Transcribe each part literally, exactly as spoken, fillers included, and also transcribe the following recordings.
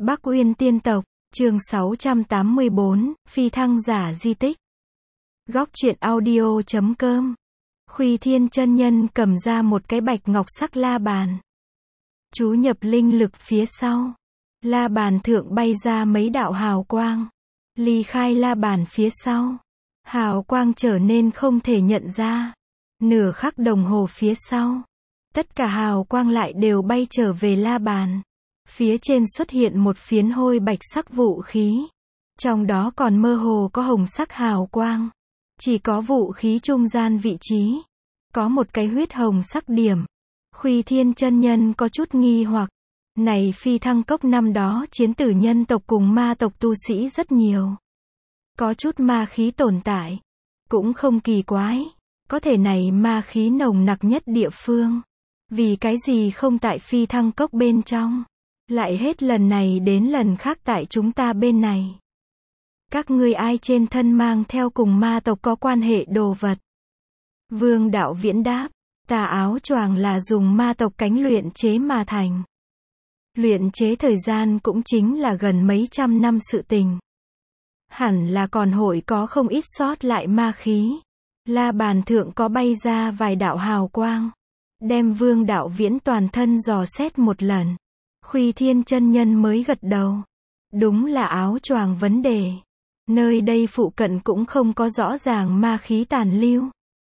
Bắc Uyên Tiên Tộc, chương sáu trăm tám mươi bốn, Phi Thăng Giả Di Tích. Góc truyện audio chấm com. Khuy Thiên chân nhân cầm ra một cái bạch ngọc sắc la bàn. Chú nhập linh lực phía sau. La bàn thượng bay ra mấy đạo hào quang. Ly khai la bàn phía sau. Hào quang trở nên không thể nhận ra. Nửa khắc đồng hồ phía sau. Tất cả hào quang lại đều bay trở về la bàn. Phía trên xuất hiện một phiến hôi bạch sắc vũ khí. Trong đó còn mơ hồ có hồng sắc hào quang. Chỉ có vũ khí trung gian vị trí. Có một cái huyết hồng sắc điểm. Khuy Thiên chân nhân có chút nghi hoặc. Này Phi Thăng Cốc năm đó chiến tử nhân tộc cùng ma tộc tu sĩ rất nhiều. Có chút ma khí tồn tại. Cũng không kỳ quái. Có thể này ma khí nồng nặc nhất địa phương. Vì cái gì không tại Phi Thăng Cốc bên trong. Lại hết lần này đến lần khác tại chúng ta bên này. Các ngươi ai trên thân mang theo cùng ma tộc có quan hệ đồ vật? Vương Đạo Viễn đáp, tà áo choàng là dùng ma tộc cánh luyện chế mà thành. Luyện chế thời gian cũng chính là gần mấy trăm năm sự tình. Hẳn là còn hội có không ít sót lại ma khí. La bàn thượng có bay ra vài đạo hào quang. Đem Vương Đạo Viễn toàn thân dò xét một lần. Khuy Thiên chân nhân mới gật đầu. Đúng là áo choàng vấn đề. Nơi đây phụ cận cũng không có rõ ràng ma khí tàn lưu.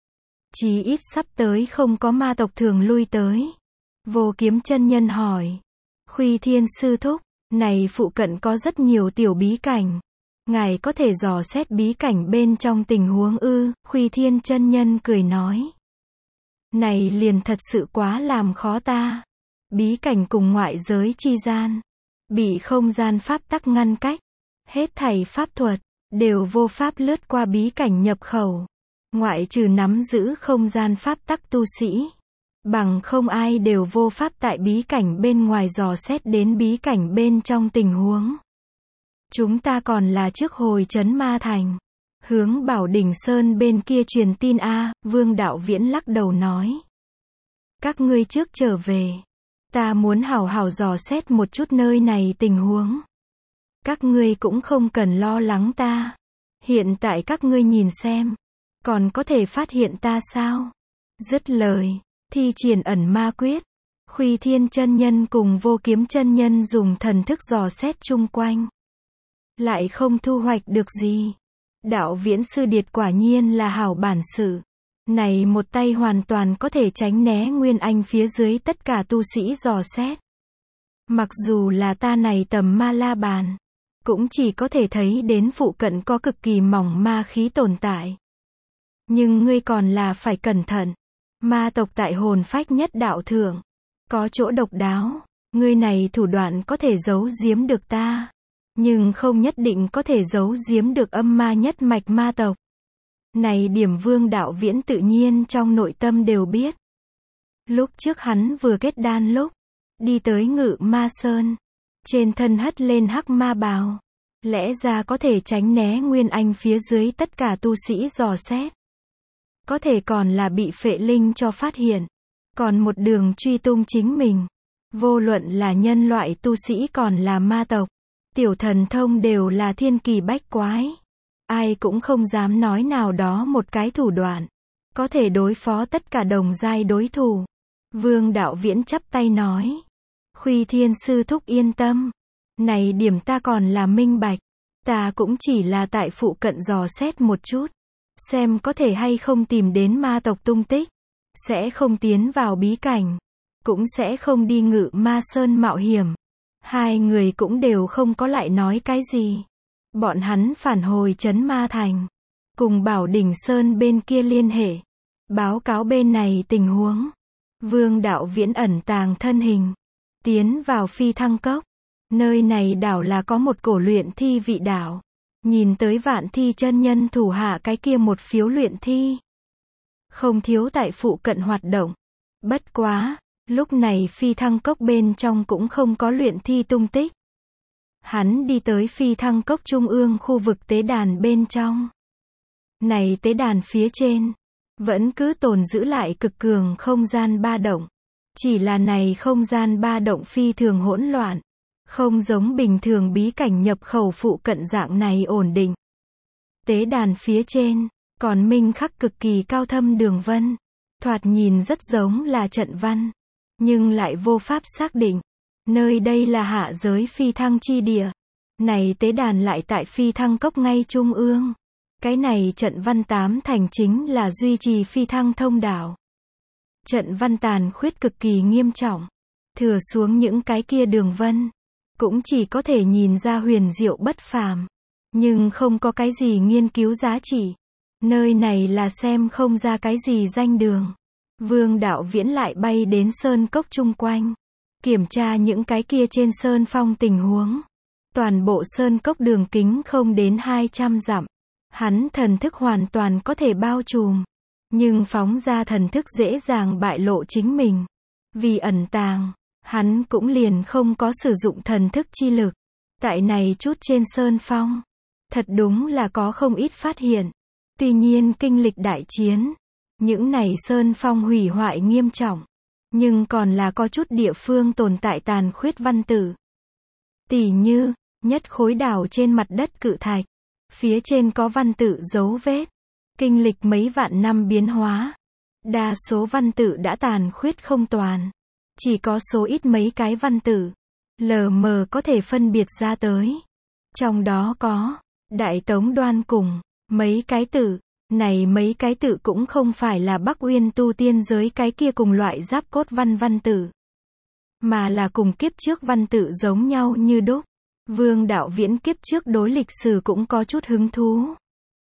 Chí ít sắp tới không có ma tộc thường lui tới. Vô Kiếm chân nhân hỏi. Khuy Thiên sư thúc, này phụ cận có rất nhiều tiểu bí cảnh. Ngài có thể dò xét bí cảnh bên trong tình huống ư? Khuy Thiên chân nhân cười nói. Này liền thật sự quá làm khó ta. Bí cảnh cùng ngoại giới chi gian. Bị không gian pháp tắc ngăn cách. Hết thảy pháp thuật. Đều vô pháp lướt qua bí cảnh nhập khẩu. Ngoại trừ nắm giữ không gian pháp tắc tu sĩ. Bằng không ai đều vô pháp tại bí cảnh bên ngoài dò xét đến bí cảnh bên trong tình huống. Chúng ta còn là trước hồi trấn Ma Thành. Hướng Bảo Đỉnh Sơn bên kia truyền tin a. Vương Đạo Viễn lắc đầu nói. Các ngươi trước trở về. Ta muốn hảo hảo dò xét một chút nơi này tình huống. Các ngươi cũng không cần lo lắng ta. Hiện tại các ngươi nhìn xem. Còn có thể phát hiện ta sao? Dứt lời. Thi triển ẩn ma quyết. Khuy Thiên chân nhân cùng Vô Kiếm chân nhân dùng thần thức dò xét chung quanh. Lại không thu hoạch được gì. Đạo Viễn sư điệt quả nhiên là hảo bản sự. Này một tay hoàn toàn có thể tránh né Nguyên Anh phía dưới tất cả tu sĩ dò xét. Mặc dù là ta này tầm ma la bàn. Cũng chỉ có thể thấy đến phụ cận có cực kỳ mỏng ma khí tồn tại. Nhưng ngươi còn là phải cẩn thận. Ma tộc tại hồn phách nhất đạo thượng. Có chỗ độc đáo. Ngươi này thủ đoạn có thể giấu giếm được ta. Nhưng không nhất định có thể giấu giếm được âm ma nhất mạch ma tộc. Này điểm Vương Đạo Viễn tự nhiên trong nội tâm đều biết. Lúc trước hắn vừa kết đan lúc. Đi tới Ngự Ma Sơn. Trên thân hất lên hắc ma bào. Lẽ ra có thể tránh né Nguyên Anh phía dưới tất cả tu sĩ dò xét. Có thể còn là bị phệ linh cho phát hiện. Còn một đường truy tung chính mình. Vô luận là nhân loại tu sĩ còn là ma tộc. Tiểu thần thông đều là thiên kỳ bách quái. Ai cũng không dám nói nào đó một cái thủ đoạn. Có thể đối phó tất cả đồng giai đối thủ. Vương Đạo Viễn chắp tay nói. Khuy Thiên sư thúc yên tâm. Này điểm ta còn là minh bạch. Ta cũng chỉ là tại phụ cận dò xét một chút. Xem có thể hay không tìm đến ma tộc tung tích. Sẽ không tiến vào bí cảnh. Cũng sẽ không đi Ngự Ma Sơn mạo hiểm. Hai người cũng đều không có lại nói cái gì. Bọn hắn phản hồi trấn Ma Thành. Cùng Bảo Đỉnh Sơn bên kia liên hệ. Báo cáo bên này tình huống. Vương Đạo Viễn ẩn tàng thân hình. Tiến vào Phi Thăng Cốc. Nơi này đảo là có một cổ luyện thi vị đảo. Nhìn tới Vạn Thi chân nhân thủ hạ cái kia một phiếu luyện thi. Không thiếu tại phụ cận hoạt động. Bất quá, lúc này Phi Thăng Cốc bên trong cũng không có luyện thi tung tích. Hắn đi tới Phi Thăng Cốc trung ương khu vực tế đàn bên trong. Này tế đàn phía trên. Vẫn cứ tồn giữ lại cực cường không gian ba động. Chỉ là này không gian ba động phi thường hỗn loạn. Không giống bình thường bí cảnh nhập khẩu phụ cận dạng này ổn định. Tế đàn phía trên, còn minh khắc cực kỳ cao thâm đường vân. Thoạt nhìn rất giống là trận văn, nhưng lại vô pháp xác định. Nơi đây là hạ giới phi thăng chi địa. Này tế đàn lại tại phi thăng cốc ngay trung ương. Cái này trận văn tám thành chính là duy trì phi thăng thông đạo. Trận văn tàn khuyết cực kỳ nghiêm trọng. Thừa xuống những cái kia đường vân, cũng chỉ có thể nhìn ra huyền diệu bất phàm, nhưng không có cái gì nghiên cứu giá trị. Nơi này là xem không ra cái gì danh đường. Vương Đạo Viễn lại bay đến sơn cốc chung quanh, kiểm tra những cái kia trên sơn phong tình huống. Toàn bộ sơn cốc đường kính không đến hai trăm dặm. Hắn thần thức hoàn toàn có thể bao trùm, nhưng phóng ra thần thức dễ dàng bại lộ chính mình. Vì ẩn tàng, hắn cũng liền không có sử dụng thần thức chi lực. Tại này chút trên sơn phong, thật đúng là có không ít phát hiện. Tuy nhiên kinh lịch đại chiến, những này sơn phong hủy hoại nghiêm trọng, nhưng còn là có chút địa phương tồn tại tàn khuyết văn tự. Tỉ như, nhất khối đảo trên mặt đất cự thạch, phía trên có văn tự dấu vết, kinh lịch mấy vạn năm biến hóa. Đa số văn tự đã tàn khuyết không toàn, chỉ có số ít mấy cái văn tự lờ mờ có thể phân biệt ra tới. Trong đó có Đại Tống Đoan Cùng, mấy cái tự, này mấy cái tự cũng không phải là Bắc Uyên tu tiên giới cái kia cùng loại giáp cốt văn văn tự, mà là cùng kiếp trước văn tự giống nhau như đúc. Vương Đạo Viễn kiếp trước đối lịch sử cũng có chút hứng thú.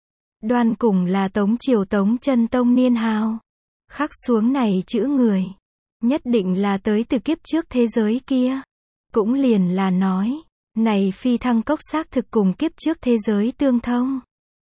Đoan Cùng là Tống triều Tống Chân Tông niên hào. Khắc xuống này chữ người, nhất định là tới từ kiếp trước thế giới kia. Cũng liền là nói, này phi thăng cốc xác thực cùng kiếp trước thế giới tương thông.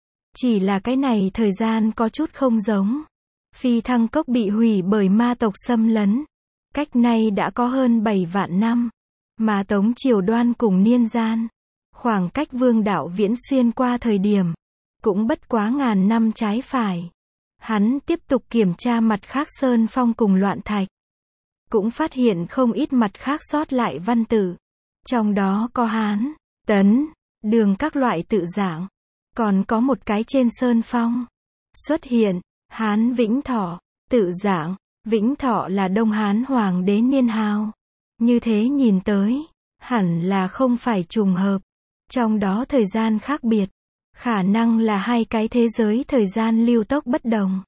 Chỉ là cái này thời gian có chút không giống. Phi thăng cốc bị hủy bởi ma tộc xâm lấn. Cách nay đã có hơn bảy vạn năm. Mà Tống triều Đoan Cùng niên gian, khoảng cách Vương Đạo Viễn xuyên qua thời điểm, cũng bất quá ngàn năm trái phải. Hắn tiếp tục kiểm tra mặt khác sơn phong cùng loạn thạch, cũng phát hiện không ít mặt khác sót lại văn tự. Trong đó có Hán, Tấn, Đường các loại tự dạng. Còn có một cái trên sơn phong xuất hiện Hán Vĩnh Thọ, tự dạng. Vĩnh Thọ là Đông Hán hoàng đế niên hào. Như thế nhìn tới, hẳn là không phải trùng hợp. Trong đó thời gian khác biệt, khả năng là hai cái thế giới thời gian lưu tốc bất đồng.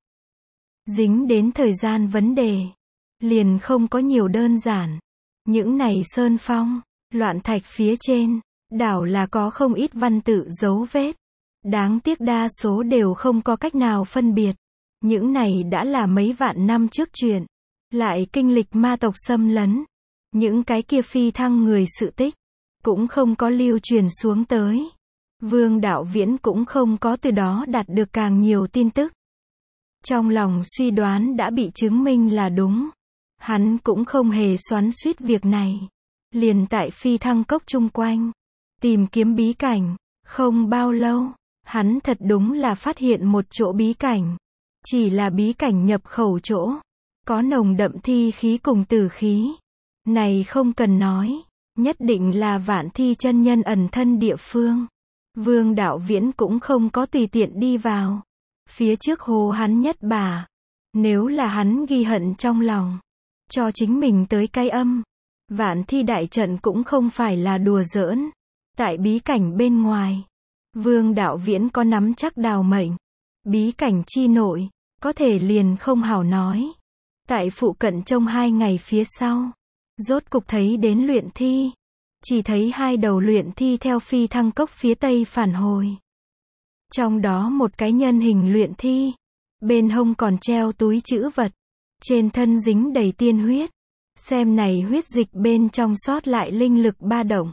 Dính đến thời gian vấn đề, liền không có nhiều đơn giản. Những này sơn phong, loạn thạch phía trên, đảo là có không ít văn tự dấu vết. Đáng tiếc đa số đều không có cách nào phân biệt. Những này đã là mấy vạn năm trước chuyện, lại kinh lịch ma tộc xâm lấn. Những cái kia phi thăng người sự tích, cũng không có lưu truyền xuống tới. Vương Đạo Viễn cũng không có từ đó đạt được càng nhiều tin tức. Trong lòng suy đoán đã bị chứng minh là đúng. Hắn cũng không hề xoắn xuýt việc này. Liền tại phi thăng cốc chung quanh, tìm kiếm bí cảnh. Không bao lâu, hắn thật đúng là phát hiện một chỗ bí cảnh. Chỉ là bí cảnh nhập khẩu chỗ, có nồng đậm thi khí cùng tử khí. Này không cần nói, nhất định là Vạn Thi chân nhân ẩn thân địa phương. Vương Đạo Viễn cũng không có tùy tiện đi vào. Phía trước hô hắn nhất bà. Nếu là hắn ghi hận trong lòng, cho chính mình tới cái âm. Vạn Thi đại trận cũng không phải là đùa giỡn. Tại bí cảnh bên ngoài, Vương Đạo Viễn có nắm chắc đào mệnh. Bí cảnh chi nội, có thể liền không hảo nói. Tại phụ cận trong hai ngày phía sau, rốt cục thấy đến luyện thi. Chỉ thấy hai đầu luyện thi theo phi thăng cốc phía tây phản hồi. Trong đó một cái nhân hình luyện thi, bên hông còn treo túi trữ vật, trên thân dính đầy tiên huyết. Xem này huyết dịch bên trong sót lại linh lực ba động.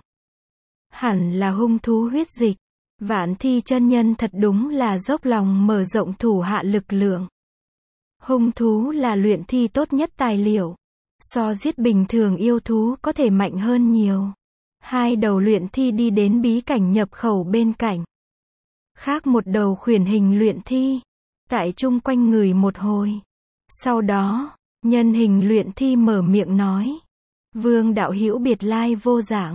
Hẳn là hung thú huyết dịch. Vạn Thi chân nhân thật đúng là dốc lòng mở rộng thủ hạ lực lượng. Hung thú là luyện thi tốt nhất tài liệu. So giết bình thường yêu thú có thể mạnh hơn nhiều. Hai đầu luyện thi đi đến bí cảnh nhập khẩu bên cạnh. Khác một đầu khuyển hình luyện thi, tại chung quanh người một hồi. Sau đó, nhân hình luyện thi mở miệng nói. Vương đạo hữu biệt lai vô dạng.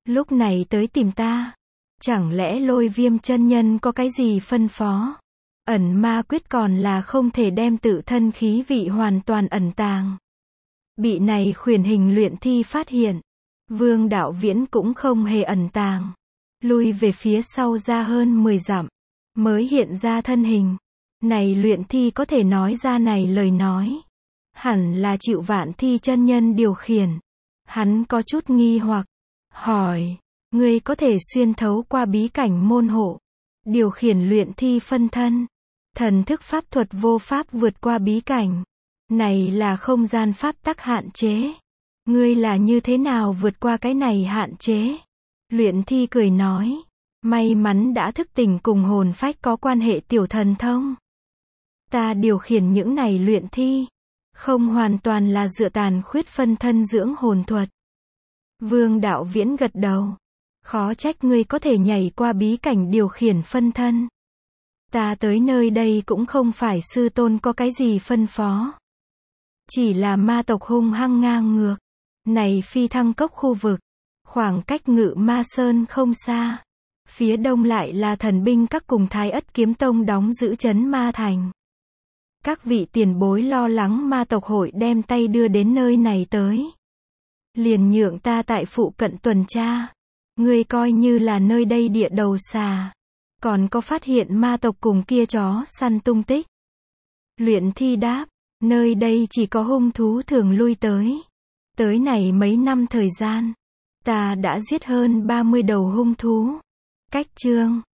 lúc này tới tìm ta. Chẳng lẽ Lôi Viêm chân nhân có cái gì phân phó? Ẩn ma quyết còn là không thể đem tự thân khí vị hoàn toàn ẩn tàng. Bị này khuyển hình luyện thi phát hiện. Vương Đạo Viễn cũng không hề ẩn tàng. Lui về phía sau ra hơn mười dặm. Mới hiện ra thân hình. Này luyện thi có thể nói ra này lời nói. Hẳn là chịu Vạn Thi chân nhân điều khiển. Hắn có chút nghi hoặc. Hỏi. Ngươi có thể xuyên thấu qua bí cảnh môn hộ. Điều khiển luyện thi phân thân. Thần thức pháp thuật vô pháp vượt qua bí cảnh. Này là không gian pháp tắc hạn chế. Ngươi là như thế nào vượt qua cái này hạn chế? Luyện thi cười nói. May mắn đã thức tỉnh cùng hồn phách có quan hệ tiểu thần thông. Ta điều khiển những này luyện thi. Không hoàn toàn là dựa tàn khuyết phân thân dưỡng hồn thuật. Vương Đạo Viễn gật đầu. Khó trách ngươi có thể nhảy qua bí cảnh điều khiển phân thân. Ta tới nơi đây cũng không phải sư tôn có cái gì phân phó. Chỉ là ma tộc hung hăng ngang ngược. Này phi thăng cốc khu vực. Khoảng cách Ngự Ma Sơn không xa. Phía đông lại là thần binh các cùng Thái Ất Kiếm Tông đóng giữ trấn Ma Thành. Các vị tiền bối lo lắng ma tộc hội đem tay đưa đến nơi này tới. Liền nhượng ta tại phụ cận tuần tra. Ngươi coi như là nơi đây địa đầu xà. Còn có phát hiện ma tộc cùng kia chó săn tung tích. Luyện thi đáp. Nơi đây chỉ có hung thú thường lui tới. Tới này mấy năm thời gian. Ta đã giết hơn ba mươi đầu hung thú. Cách chương.